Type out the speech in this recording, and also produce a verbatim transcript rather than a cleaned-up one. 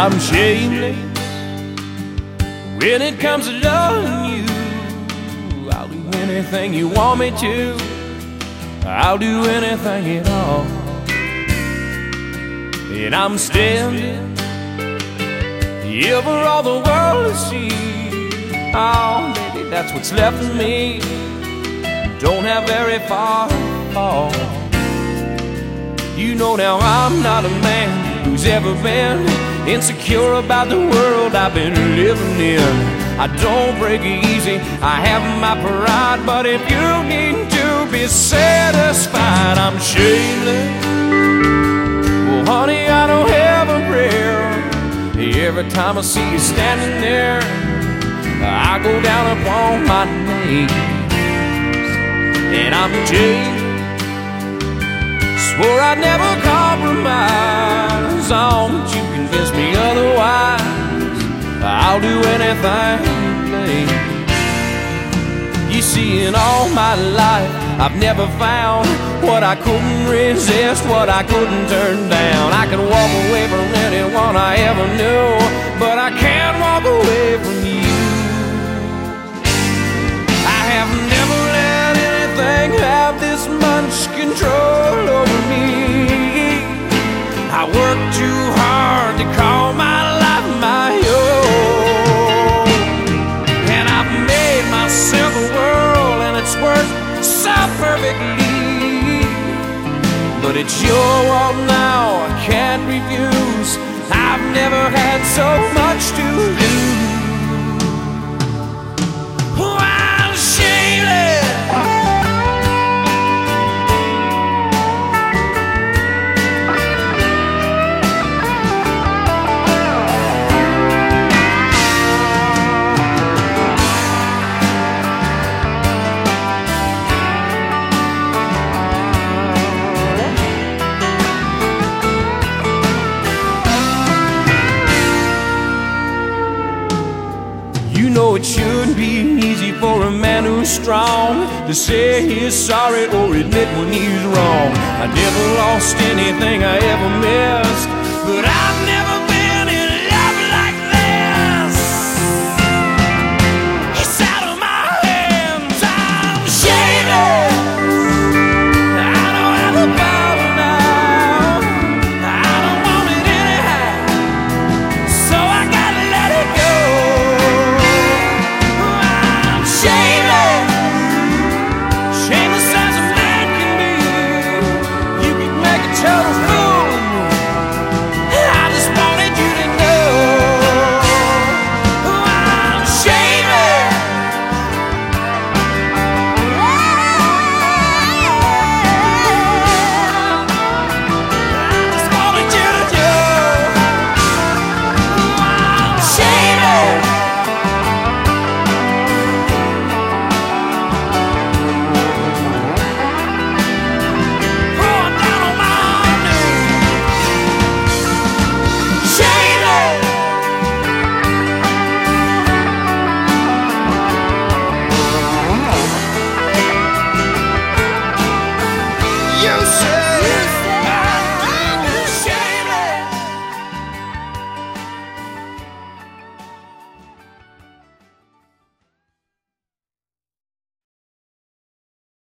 I'm shameless when it comes to loving you. I'll do anything you want me to. I'll do anything at all. And I'm standing here for all the world to see. Oh, baby, that's what's left of me. Don't have very far to fall. You know now I'm not a man who's ever been insecure about the world I've been living in. I don't break easy, I have my pride, but if you need to be satisfied, I'm shameless. Well, honey, I don't have a prayer. Every time I see you standing there, I go down upon my knees. And I'm changed. Swore I'd never compromise. Oh, but you convince me otherwise. I'll do anything you please. You see, in all my life, I've never found what I couldn't resist, what I couldn't turn down. I can walk away from anyone I ever knew, but I can't walk away from you. I have never let anything have this much control over me. I work too hard to call my life my own, and I've made myself a world, and it's worked so perfectly. But it's your world now, I can't refuse. I've never had so much to lose. Oh, I'm shameless. You know it shouldn't be easy for a man who's strong to say he's sorry or admit when he's wrong. I never lost anything I ever missed.